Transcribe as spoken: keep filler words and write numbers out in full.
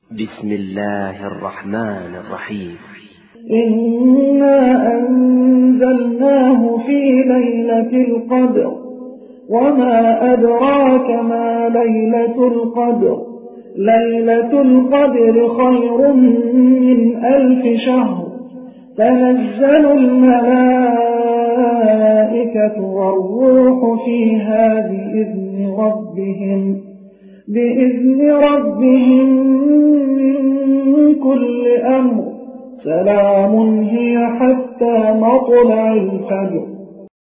بسم الله الرحمن الرحيم. إنا أنزلناه في ليلة القدر وما أدراك ما ليلة القدر ليلة القدر خير من ألف شهر تنزل الملائكة والروح فيها بإذن ربهم بإذن ربهم من كل أمر سلام هي حتى مطلع الفجر.